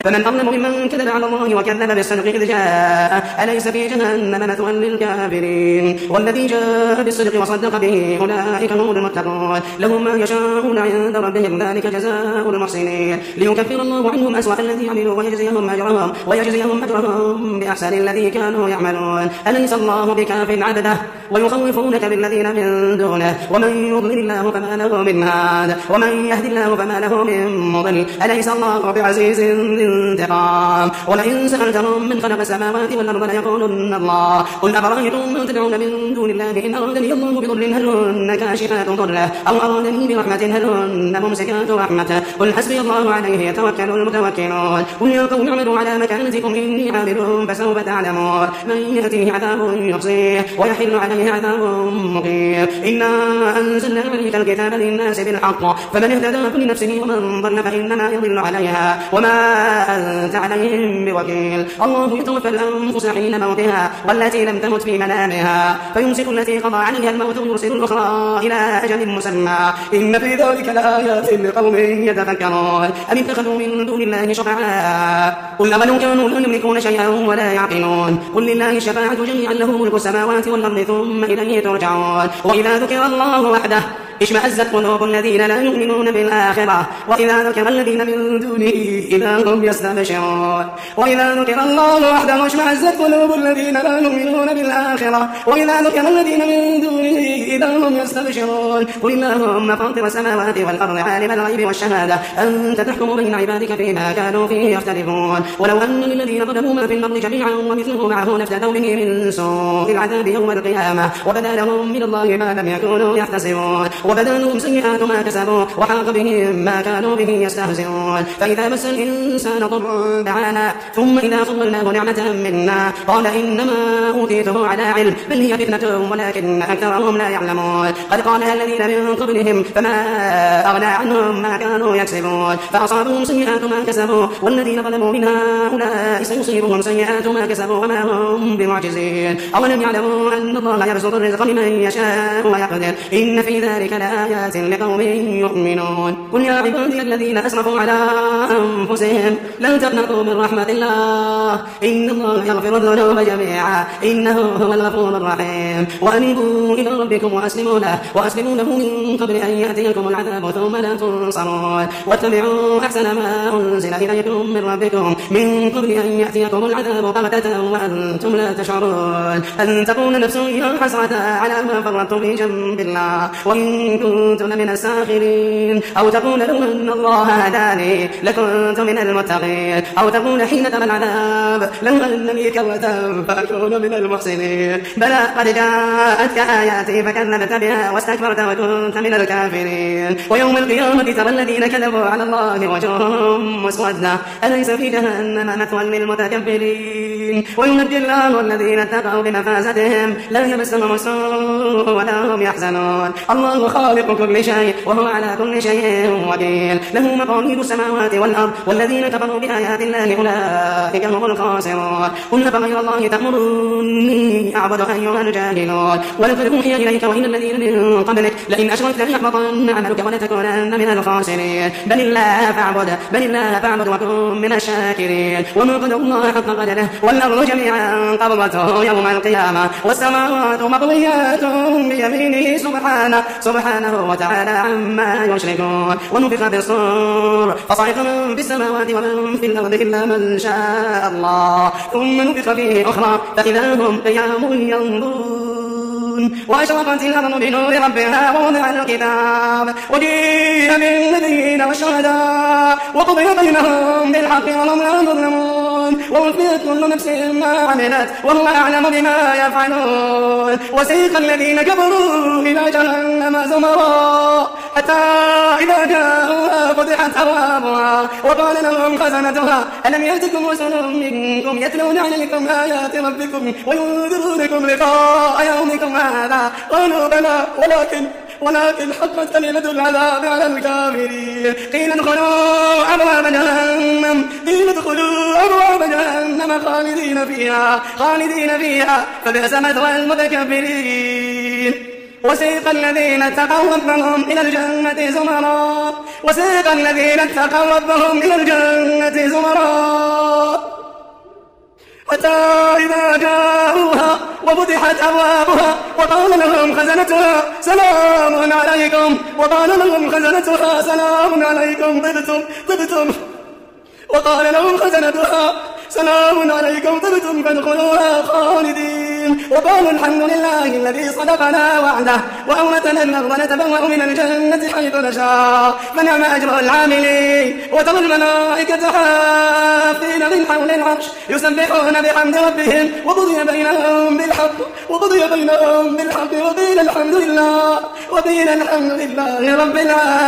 فمن أظلم ممن كذب على الله وكذب بالصدق إذ جاء أليس في جهنم مثوى للكافرين والذي جاء بالصدق وصدق به أولئك هم المتقون لهم ما يشاءون عند ربهم ذلك جزاء المحسنين ليكفر الله عنهم أسوأ الذي عملوا ويجزيهم أجرهم بأحسن الذي كانوا يعملون أليس الله بكاف عبده ويخوفونك بالذين من دونه ومن يضلل الله فما له من هاد ومن يهد الله فما له من مضل أليس الله بعزيز ذي انتقام ولئن سألتهم من خلق السماوات والأرض ليقولن الله قل أفرأيتم ما تدعون من دون الله إن أرادني الله بضر هل هن كاشفات ضره أو أرادني برحمة هل هن ممسكات رحمته قل حسبي الله عليه يتوكل المتوكلون قل يا قوم اعملوا على مكانتكم إني عامل فسوف تعلمون من يأتيه عذاب يخزيه ويحل عليه عذاب مقيم إنا أنزلنا عليك الكتاب للناس بالحق فمن اهتدى فلنفسه ومن ضل فإنما يضل عليها وما أنت عليهم بوكيل الله يتوفى الأنفس حين موتها والتي لم تمت في منامها فيمسك التي قضى عليها الموت ويرسل الأخرى إلى أجل مسمى إن في ذلك لآيات لقوم يتفكرون أم اتخذوا من دون الله شفعاء قل أولو كانوا لا يملكون شيئا ولا يعقلون قل لله الشفاعة جميعا له ملك السماوات والأرض ثم إليه ترجعون وإذا ذكر الله وحده اشمأزت قلوب الذين لا يؤمنون بالآخرة وإذا ذكر الذين من دونه إذا هم يستبشرون وإذا ذكر الله وحده اشمأزت قلوب الذين لا يؤمنون بالآخرة وإذا ذكر الذين من دونه إذا هم يستبشرون قل اللهم فاطر السماوات والأرض عالم الغيب والشهادة أنت تحكم بين عبادك فيما كانوا فيه يختلفون ولو أن للذين ظلموا ما في الأرض جميعا ومثله معه لافتدوا به من سوء العذاب يوم القيامة وبدا لهم من الله ما لم يكونوا يحتسبون وبدا لهم سيئات ما كسبوا وحاق بهم ما كانوا به يستهزئون فإذا مس الإنسان ضر دعانا ثم إذا خولناه نعمة منا قال إنما أوتيته على علم بل هي فتنة ولكن أكثرهم لا يعلمون قد قالها الذين من قبلهم فما أغنى عنهم ما كانوا يكسبون فأصابهم سيئات ما كسبوا والذين ظلموا من هؤلاء سيصيبهم سيئات ما كسبوا وما هم بمعجزين أولم يعلموا أن الله يرزق الرزق لمن يشاء ويقدر إن في ذلك لآيات لقوم يؤمنون قل يا عبادي الذين أسرفوا على أنفسهم لا تقنطوا من رحمة الله إن الله يغفر الذنوب جميعا إنه هو الغفور الرحيم وأنيبوا إلى ربكم وأسلموا له من قبل أن يأتيكم العذاب ثم لا تنصرون واتبعوا أحسن ما أنزل إليكم من ربكم من قبل أن يأتيكم العذاب بغتة وأنتم لا تشعرون أن تقول نفس يا حسرة على ما فرطت في جنب الله وإن كنت لمن الساخرين أو تقول لو أن الله هداني لكنت من المتقين أو تقول حين ترى العذاب لو أن لي كرة فأكون من المحسنين بلى قد جاءتك آياتي فكذبت بها واستكبرت وكنت من الكافرين ويوم القيامة ترى الذين كذبوا على الله وجوههم مسودة أليس في جهنم مثوى للمتكبرين وينجي الله الذين اتقوا بمفازتهم لا يمسهم السوء ولا هم يحزنون الله خالق كل شيء وهو على كل شيء وكيل له مقاليد السماوات والأرض والذين كفروا بآيات الله أولئك هم الخاسرون قل فغير الله تأمروني أعبد أيها الجاهلون ولقد أوحي إليك وإلى الذين من قبلك لئن أشركت ليحبطن عملك ولتكونن من الخاسرين بل الله فاعبد وكن من الشاكرين وما قدروا الله حق قدره والأرض جميعا قبضته يوم القيامة والسماوات مطويات بيمينه سبحانه وتعالى عما يشركون ونفخ بالصور فصعق من في السماوات ومن في الأرض إلا من شاء الله ثم نفخ فيه أخرى فإذا هم قيام ينظرون وأشرقت الأرض بنور ربها ووضع الكتاب وجيء بالنبيين والشهداء وقضي بينهم بالحق وهم لا يظلمون ووفيت كل نفس ما عملت وهو أعلم بما يفعلون وسيق الذين كفروا إلى جهنم زمرا حتى إذا جاءوها فتحت أبوابها وقال لهم خزنتها ألم يأتكم رسل منكم يتلون عليكم آيات ربكم وينذرونكم لقاء يومكم هذا قالوا بلى ولكن حقت كلمة العذاب على الكافرين قيل ادخلوا أبواب جهنم خالدين فيها فبئس مثوى المتكبرين وسيق الذين اتقوا ربهم إلى الجنة زمرا وسيق الذين اتقوا ربهم إلى الجنة زمرا حتى إذا جاءوها وفتحت أبوابها وقال لهم خزنتها سلام عليكم طبتم وقال لهم خزنتها سلام عليكم طبتم فادخلوها خالدين وقالوا الحمد لله الذي صدقنا وعده وأورثنا الأرض نتبوأ من الجنة حيث نشاء فنعم أجر العاملين وترى الملائكة حافين من حول العرش يسبحون بحمد ربهم وقضي بينهم بالحق وقيل الحمد لله رب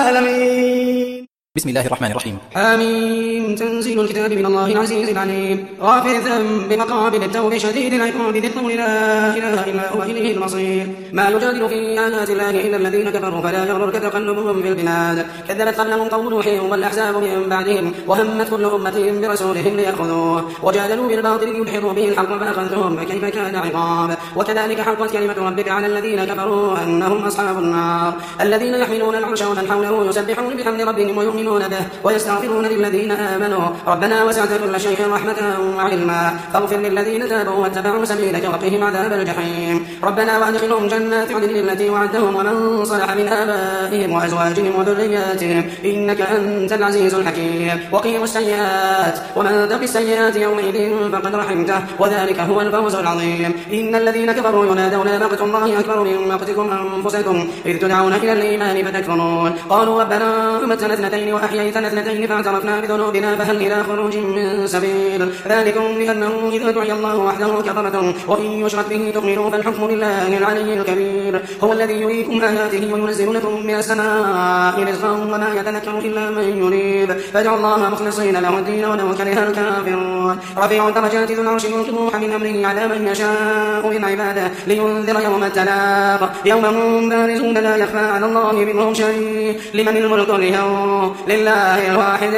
العالمين. بسم الله الرحمن الرحيم. حميم. تنزيل الكتاب من الله العزيز العليم غافر الذنب مقابل التوب شديد العقاب ذي الطول لا إله إلا هو إليه المصير. ما يجادل في آيات الله إلا الذين كفروا فلا يغررك تقلبهم في البلاد. كذبت قبلهم قوم نوح والأحزاب من بعدهم وهمت كل أمة برسولهم ليأخذوه وجادلوا بالباطل ليدحضوا به الحق فأخذتهم فكيف كان عقاب. وكذلك حقت كلمة ربك على الذين كفروا أنهم أصحاب النار الذين يحملون العرش ومن حوله يسبحون بحمد ربهم ويؤمنون به ويستغفرون للذين آمنوا ربنا وسعت كل شيء رحمة وعلما فاغفر للذين تابوا واتبعوا سبيلك وقهم عذاب الجحيم. ربنا وادخلهم جنات عدن التي وعدتهم ومن صلح من آبائهم وأزواجهم وذرياتهم إنك أنت العزيز الحكيم. وقهم السيئات ومن تق السيئات يومئذ فقد رحمته وذلك هو الفوز العظيم. إن الذين كفروا ينادون مقت الله أكبر من مقتكم أنفسكم إذ تدعون إلى الإيمان فتكفرون قالوا ربنا أمتنا اثنتين وأحييتنا اثنتين فاعترفنا بذنوبنا فهل إلى خروج من سبيل. ذلكم بأنه إذا دعي الله وحده كفرتم وإن يشرك به تؤمنوا فالحكم لله العلي الكبير. هو الذي يريكم آياته وينزل لكم من السماء رزقا وما يتذكر إلا من يريد فادعوا الله مخلصين له الدين ولو كره الكافرون. رفيع الدرجات ذو العرش يلقي الروح من أمره على من يشاء من عباده لينذر يوم التلاق يوم هم بارزون لا يخفى على الله منهم شيء. لمن الملك اليوم لله الواحد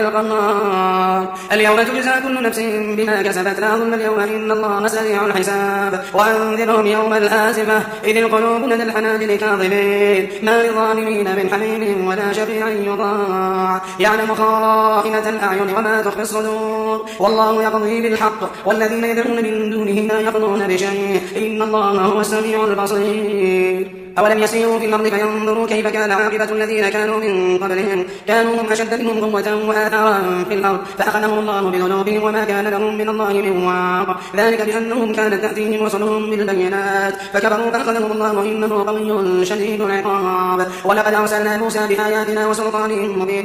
القهار. اليوم تجزى كل نفس بما كسبت لا ظلم اليوم إن الله سريع الحساب. وأنذرهم يوم الآزفة إذ القلوب لدى الحناجر كاظمين ما للظالمين من حميم ولا شفيع يطاع يعلم خائنة الأعين وما تخفي الصدور والله يقضي بالحق والذين يدعون من دونه لا يقضون بشيء إن الله هو السميع البصير. أولم يسيروا في الأرض فينظروا كيف كان عاقبة الذين كانوا من قبلهم كانوا هم أشد منهم قوة وآثارا في الأرض فأخذهم الله بذنوبهم وما كان لهم من الله من واق ذلك بأنهم كانت تأتيهم رسلهم بالبينات فكفروا فأخذهم الله إنه قوي شديد العقاب. ولقد أرسلنا موسى بآياتنا وسلطان مبين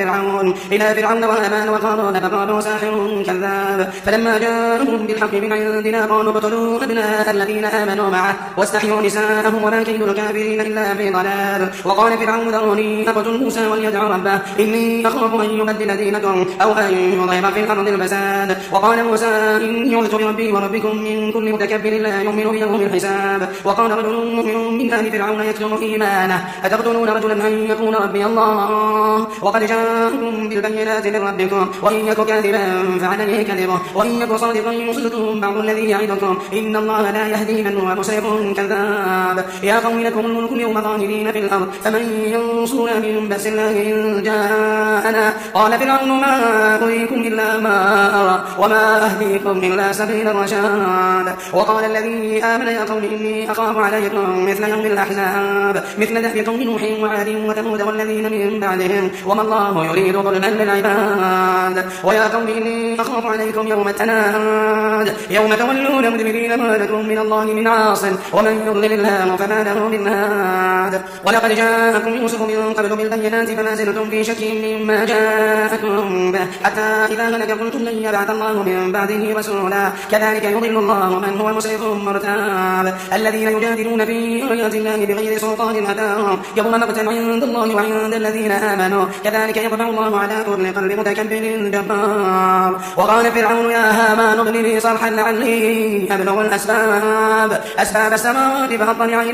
إلى فرعون وهامان وقارون فقالوا ساحر كذاب فلما جاءهم بالحق من عندنا قالوا اقتلوا أبناء الذين آمنوا معه واستحيوا نساءهم وما كيد الكافرين إلا في ضلال. وقال فرعون ذروني أقتل موسى وليدع ربه إني أخاف أن يبدل دينكم أو أن يظهر في الأرض الفساد. وقال موسى إني عذت بربي وربكم من كل متكبر لا يؤمن بيوم الحساب. وقال رجل مؤمن من آل فرعون يكتم إيمانه أتقتلون رجلا أن يقول ربي الله وقد جاءكم بالبينات من ربكم وإن يك كاذبا فعليه كذبه وإن يك صادقا يصدكم بعض الذي يعدكم إن الله لا يهدي من هو مسرف كذاب. يا قوم لكم الملك اليوم ظاهرين في الأرض فمن ينصرنا من بأس الله إن جاءنا. قال فرعون ما أريكم إلا ما أرى وما أهديكم إلا سبيل الرشاد. وقال الذي آمن يا قوم إني أخاف عليكم مثل يوم الأحزاب مثل دأب قوم نوح وعاد وثمود والذين من بعدهم وما الله يريد ظلما للعباد. ويا قوم إني أخاف عليكم يوم التناد يوم تولون مدبرين ما لكم من الله من عاصم ومن يضلل الله فما له من هاد. ولقد جاءكم يوسف من قبل بالبينات فما زلتم في شك مما جاءكم به حتى إذا هلك قلتم لن يبعث الله من بعده رسولا كذلك يضل الله من هو مسرف مرتاب. الذين يجادلون في آيات الله بغير سلطان أتاهم يوم مقتا عند الله وعند الذين آمنوا كذلك يطبع الله على كل قلب متكبر جبار. وقال فرعون يا هامان ابن لي صرحا لعلي أبلغ الأسباب السماوات فأطلع إلى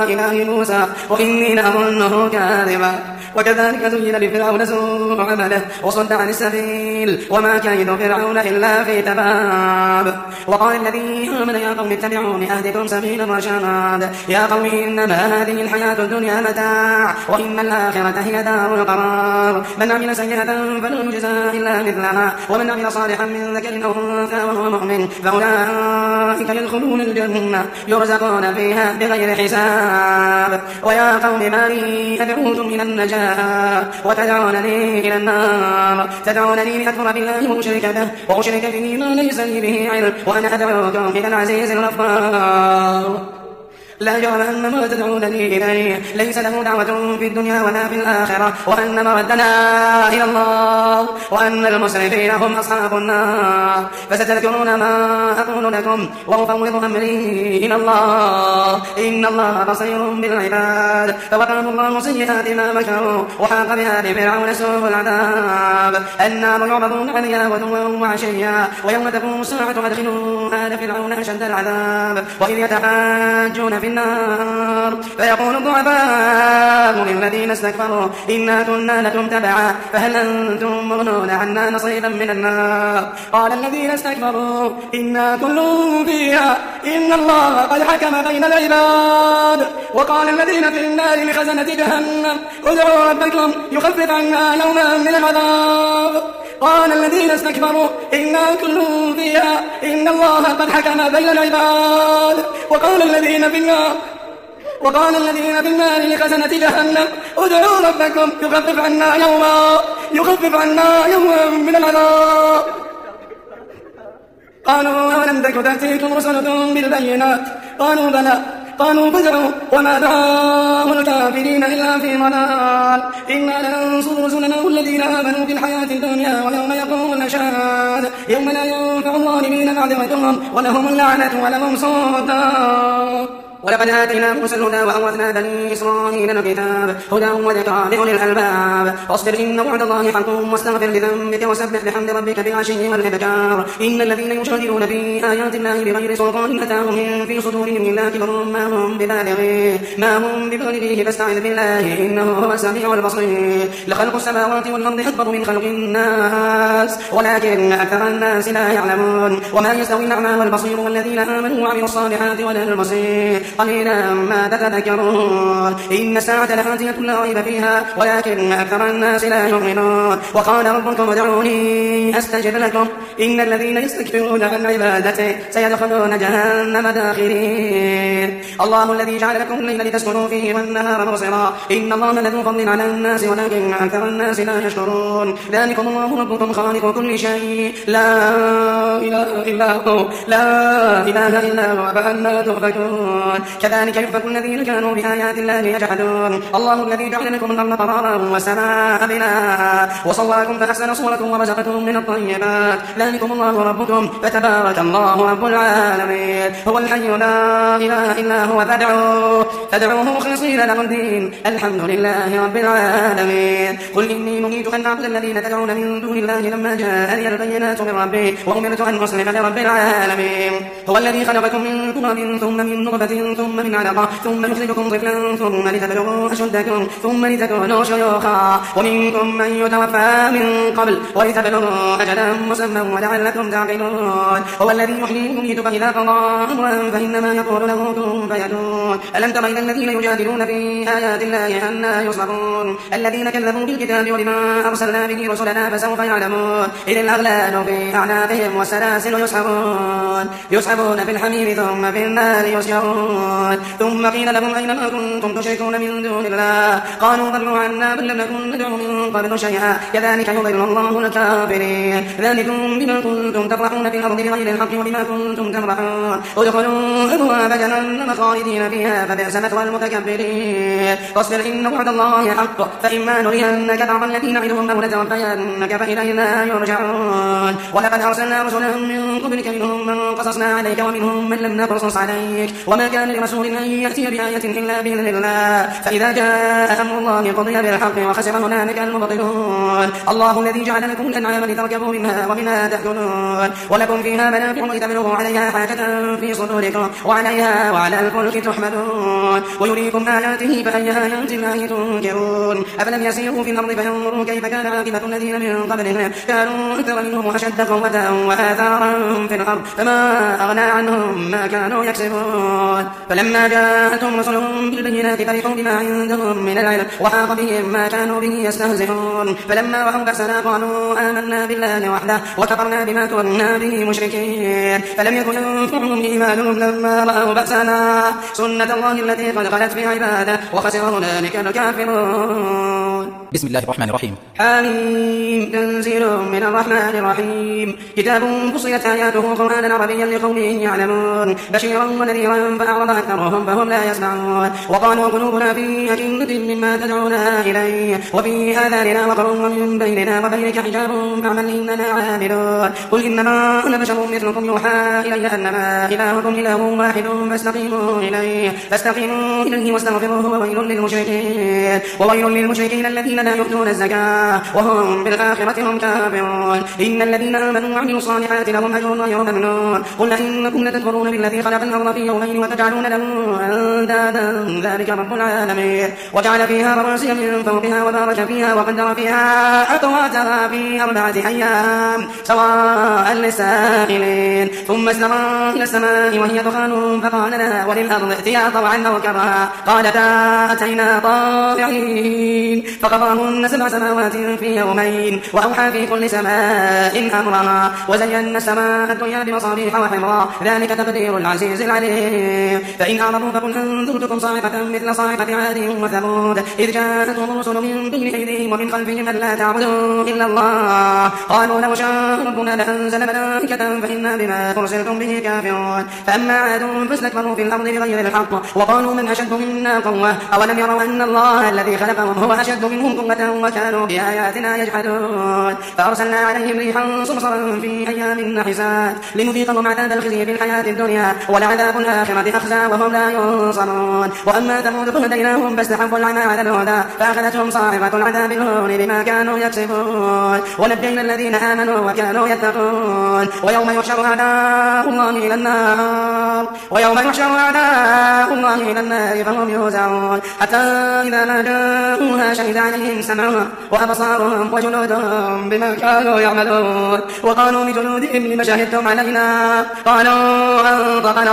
إله موسى وإني لأظنه كاذبا. وكذلك زين لفرعون سوء عمله وصد عن السبيل وما كيد فرعون إلا في تباب. وقال الذي آمن يا قوم اتبعون أهدكم سبيل الرشاد. يا قوم إنما هذه الحياة الدنيا متاع وإن الآخرة هي دار القرار. من عمل سيئة فلا يجزى إلا مثلها ومن عمل صالحا من ذكر أو أنثى وهو مؤمن فأولئك يدخلون الجنة يرزقون فيها بغير حساب. ويا قوم ما لي أدعوكم إلى النجاة وتدعونني إلى النار. تدعونني لأكفر بالله وأشرك به وأشرك به ما ليس لي به علم وأنا أدعوكم إلى العزيز الغفار. لا جرم أن ما تدعونني إليه ليس له دعوة في الدنيا ولا في الآخرة وأن مردنا إلى الله وأن المسرفين هم أصحاب النار. فستذكرون ما أقول لكم وأفوض أمري إلى الله إن الله بصير بالعباد. فوقاهم الله سيئات ما مكروا وحاق بآل فرعون سوء العذاب. النار يعرضون عليها غدوا وعشيا ويوم تقوم الساعة أدخلوا آل فرعون أشد العذاب. وإذ يتحاجون في النار فيقول الضعفاء للذين استكبروا إنا كنا لكم تبعا فهل أنتم مغنون عنا نصيبا من النار. قال الذين استكبروا إنا كل فيها إن الله قد حكم بين العباد. وقال الذين في النار لخزنة جهنم ادعوا ربكم يخفف عنا يوما من العذاب. قال الذين استكبروا إنا كل فيها إن الله قد حكم بين العباد. وقال الذين في النار لخزنة جهنم ادعوا ربكم يخفف عنا يوما من العذاب. قالوا أولم تك تأتيكم رسلكم بالبينات قالوا بلى قالوا فادعوا وما دعاء الكافرين إلا في ضلال. إنا لننصر رسلنا والذين آمنوا في الحياة الدنيا ويوم يقوم الأشهاد يوم لا ينفع الظالمين معذرتهم ولهم اللعنة ولهم سوء الدار. ولقد آتينا موسى الهدى وأورثنا بني إسرائيل الكتاب هدى وذكرى لأولي الألباب. فاصبر إن وعد الله حق واستغفر لذنبك وسبح بحمد ربك بالعشي والإبكار. إن الذين يجادلون في آيات الله بغير سلطان أتاهم في صدورهم إلا كبر ما هم ببالغيه فاستعذ بالله إنه هو السميع البصير. لخلق السماوات والأرض أكبر من خلق الناس ولكن أكثر الناس لا يعلمون. وما يستوي الأعمى والبصير والذين آمنوا وعملوا الصالحات ولا البصير قليلا ما تتذكرون. إن الساعة لآتية لا ريب فيها ولكن أكثر الناس لا يؤمنون. وقال ربكم ادعوني أستجب لكم إن الذين يستكبرون عن عبادتي سيدخلون جهنم داخرين. الله الذي جعل لكم الليل لتسكنوا فيه والنهار مبصرا إن الله لذو فضل على الناس ولكن أكثر الناس لا يشكرون. ذلكم الله ربكم خالق كل شيء لا إله إلا هو فأنى تؤفكون. كذلك يؤفك الذين كانوا بآيات الله يجحدون. الله الذي جعل لكم الأرض قرارا والسماء بناء وصوركم فأحسن صوركم ورزقكم من الطيبات. ذلكم الله ربكم فتبارك الله رب العالمين. هو الحي لا إله إلا هو فادعوه مخلصين له الدين الحمد لله رب العالمين. قل إني نهيت أن أعبد الذين تدعون من دون الله لما جاءني البينات من ربي وأمرت أن أسلم لرب العالمين. هو الذي خلقكم من تراب ثم من نطفة ثم من علقة ثم يخرجكم طفلا ثم لتبلغوا أشدكم ثم لتكونوا شيوخا ومنكم من يتوفى من قبل ولتبلغوا أجلا مسمى ولعلكم تعقلون. هو الذي يحيي ويميت فإذا قضى أمرا فإنما يقول له كن فيكون. ألم تر إلى الذين يجادلون في آيات الله أنى يصرفون الذين كذبوا بالكتاب ولما أرسلنا به رسلنا فسوف يعلمون. إذ الأغلال في أعناقهم والسلاسل يسحبون في الحميم ثم في النار يسجرون. ثم قيل لهم أين ما كنتم تشركون من دون الله قالوا ضلوا عنا بل لم نكن ندعو من قبل شيئا كذلك يضل الله الكافرين. ذلكم بما كنتم تفرحون في الأرض بغير الحق وبما كنتم تمرحون. ادخلوا أبواب جهنم خالدين فيها فبئس مثوى المتكبرين. فاصبر إن وعد الله حق فإما نرينك بعض الذي نعدهم أو نتوفينك فإلينا يرجعون. ولقد أرسلنا رسلا رسلا من قبلك منهم من قصصنا عليك ومنهم من لم نقصص عليك وما كان لرسول أن يأتي بآية إلا بإذن الله فإذا جاء أمر الله قضي بالحق وخسر هنالك المبطلون الله الذي جعل لكم الأنعام لتركبوا منها ومنها تأكلون ولكم فيها منافع ولتبلغوا عليها حاجة في صدوركم وعليها وعلى الفلك تحملون ويريكم آياته فأي آيات الله تنكرون أفلم يسيروا في الأرض فينظروا كيف كان عاقبة الذين من قبلهم كانوا أكثر منهم وأشد قوة وآثارا في الأرض فما أغنى عنهم ما كانوا يكسبون فلما جاءتهم رسلهم بالبينات فرحوا بما عندهم من العلم وحاق بهم ما كانوا به يستهزئون فلما رأوا بأسنا قالوا آمنا بالله وحده وكفرنا بما كنا به مشركين فلم يكن ينفعهم إيمانهم لما رأوا بأسنا سنة الله التي قد خلت في عباده وخسر هنالك الكافرون. بسم الله الرحمن الرحيم. حميم تنزيل من الرحمن الرحيم كتاب فصلت آياته قرآنا عربيا لقوم يعلمون بشيرا ونذيرا فأعرض أكثرهم فهم لا يسمعون وقالوا قلوبنا في أكنة مما تدعونا إليه وفي آذاننا وقر ومن بيننا وبينك حجاب فاعمل إننا عاملون قل إنما أنا بشر مثلكم يوحى إلي أنما إلهكم إله واحد فاستقيموا إليه واستغفروه وويل للمشركين الذين لا يؤتون الزكاة وهم بالآخرة هم كافرون إن الذين آمنوا وعملوا الصالحات لهم أجر غير ممنون قل إنكم لتكفرون بالذي خلق الأرض في يومين وتجعلون له أندادا ذلك رب العالمين وجعل فيها رواسي من فوقها وبارك فيها وقدر فيها أقواتها في 4 أيام سواء للسائلين ثم استوى إلى السماء وهي دخان فقال لها وللأرض ائتيا طوعا أو كرها قالتا أتينا طائعين فقضاهن 7 سماوات في يومين وأوحى في كل سماء أمرها وزينا السماء الدنيا بمصابيح وحمرا ذلك تقدير العزيز العليم فإن أعرضوا فقل أنذرتكم صاعقة مثل صاعقة عاد وثمود إذ جاءتهم الرسل من بين أيديهم ومن خلفهم ألا تعبدوا إلا الله قالوا لو شاء ربنا لأنزل ملائكة فإنا بما أرسلتم به كافرون فأما عاد فاستكبروا في الأرض بغير الحق وقالوا من أشد منا قوة أولم يروا أن الله الذي خلقهم هو أشد منهم قوة وكانوا بآياتنا يجحدون فأرسلنا عليهم ريحا صرصرا في أيام نحسات لنذيقهم عذاب الخزي في الحياة الدنيا ولعذاب الآخرة أخزى وهم لا ينصرون وأما ثمود فهديناهم فاستحبوا العمى على الهدى فأخذتهم صاعقة العذاب الهون بما كانوا يكسبون ونجينا الذين آمنوا وكانوا يتقون ويوم يحشر أعداء الله إلى النار فهم يوزعون حتى إذا ما جاءوها شهد عليهم سمعهم وأبصارهم وجلودهم بما كانوا يعملون وقالوا لجلودهم لم شهدتم علينا قالوا أنطقنا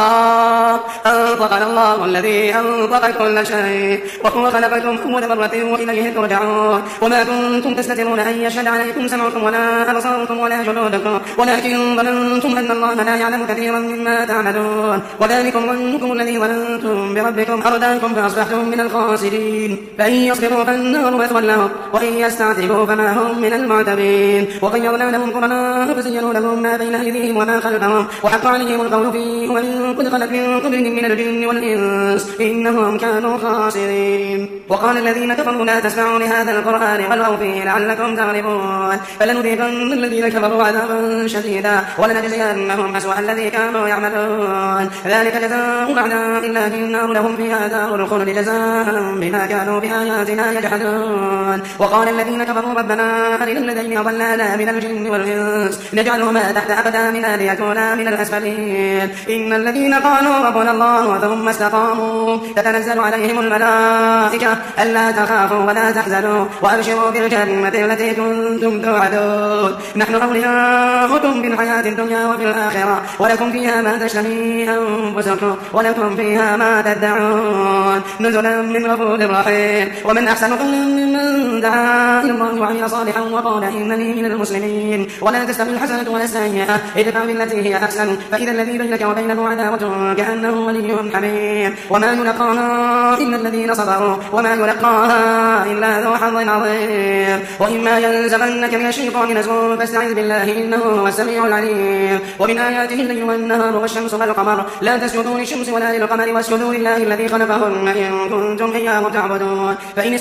الله الذي أنطق كل شيء وهو خلقكم أول مرة وإليه ترجعون وما كنتم تستترون أن يشهد عليكم سمعكم ولا أبصاركم ولا جلودكم ولكن ظننتم أن الله لا يعلم كثيرا مما تعملون وذلكم ظنكم الذي ظننتم بربكم أرداكم فأصبحتم من الخاسرين فإن يصبروا فالنار مثوى لهم وإن يستعتبوا فما هم من المعتبين وغيرنا لهم قرناء فزينوا لهم ما بين أيديهم وما خلفهم وحق عليهم القول فيه ومن قد خلت من قبلهم من الجن والإنس إنهم كانوا خاسرين وقال الذين كفروا لا تسمعوا لهذا القرآن والغوا فيه لعلكم تغلبون فلنذيقن الذين كفروا عذابا شديدا ولنجزينهم أسوأ الذي كانوا يعملون ذلك جزاء الأعداء الله النار لهم فيها دار الخلد جزاء بما كانوا بآياتنا يجحدون وقال الذين كفروا ربنا أرنا الذين أضلانا من الجن والإنس نجعلهما تحت أقدامنا ليكونا من الأسفلين إن الذين قالوا ربنا الله ثم استقاموا تتنزل عليهم الملائكة ألا تخافوا ولا تحزنوا وأبشروا بالجنة التي كنتم توعدون نحن أولياؤكم في الحياة الدنيا وفي الآخرة ولكم فيها ما تشتهي أنفسكم ولكم فيها ما تدعون نزلا من غفور رحيم ومن أحسن قولا ممن دعا إلى الله وعمل صالحا وقال إنني من المسلمين ولا تستوي الحسنة ولا السيئة ادفع بالتي هي أحسن فإذا الذي بينك وبينه عداوة كأنه ولي حميم وما يلقاها إلا الذين صبروا وما يلقاها إلا ذو حظ عظيم وإما ينزغنك من الشيطان نزغ فاستعذ بالله إنه هو السميع العليم ومن آياته الليل والنهار والشمس والقمر لا تسجدوا للشمس ولا للقمر واسجدوا لله الذي خلقهن إن كنتم إياه تعبدون فإن استكبروا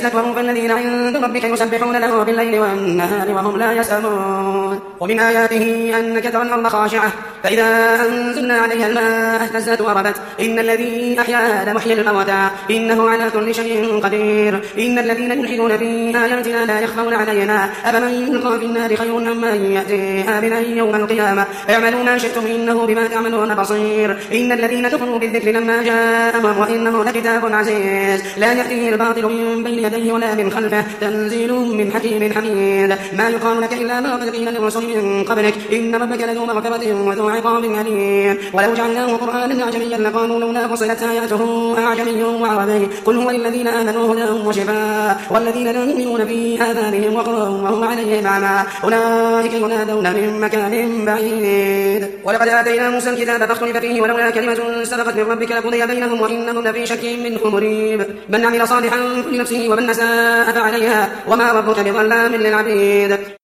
والذين عند ربك يسبحون له بالليل والنهار وهم لا يسأمون. ومن آياته أنك ترى الأرض خاشعة فإذا أنزلنا عليها الماء اهتزت وربت إن الذي أحياها لمحيي الموتى إنه على كل شيء قدير. إن الذين يلحدون في آياتنا لا يخفون علينا أفمن يلقى في النار خير أمن يأتي آمنا يوم القيامة اعملوا ما شئتم إنه بما تعملون بصير. إن الذين كفروا بالذكر لما جاءهم وإنه لكتاب عزيز لا يأتيه الباطل من بين يديه ولا من خلفه تنزيل من حكيم حميد. ما يقال لك إلا ما قد قيل للرسل من قبلك إن ربك لذو مغفرة وذو عقاب أليم. ولو جعلناه قرآنا أعجميا لقالوا لولا فصلت آياته أعجمي وعربي قل هو للذين آمنوا هدى وشفاء والذين لا يؤمنون في آذانهم وقر وهم عليهم أعمى أولئك ينادون من مكان بعيد. ولقد آتينا موسى الكتاب فاختلف فيه ولولا كلمة سبقت من ربك لقضي بينهم وإنهم لفي شك منه مريب. من عمل صالحا فلنفسه ومن أساء فعليها وما ربك بظلام للعبيد.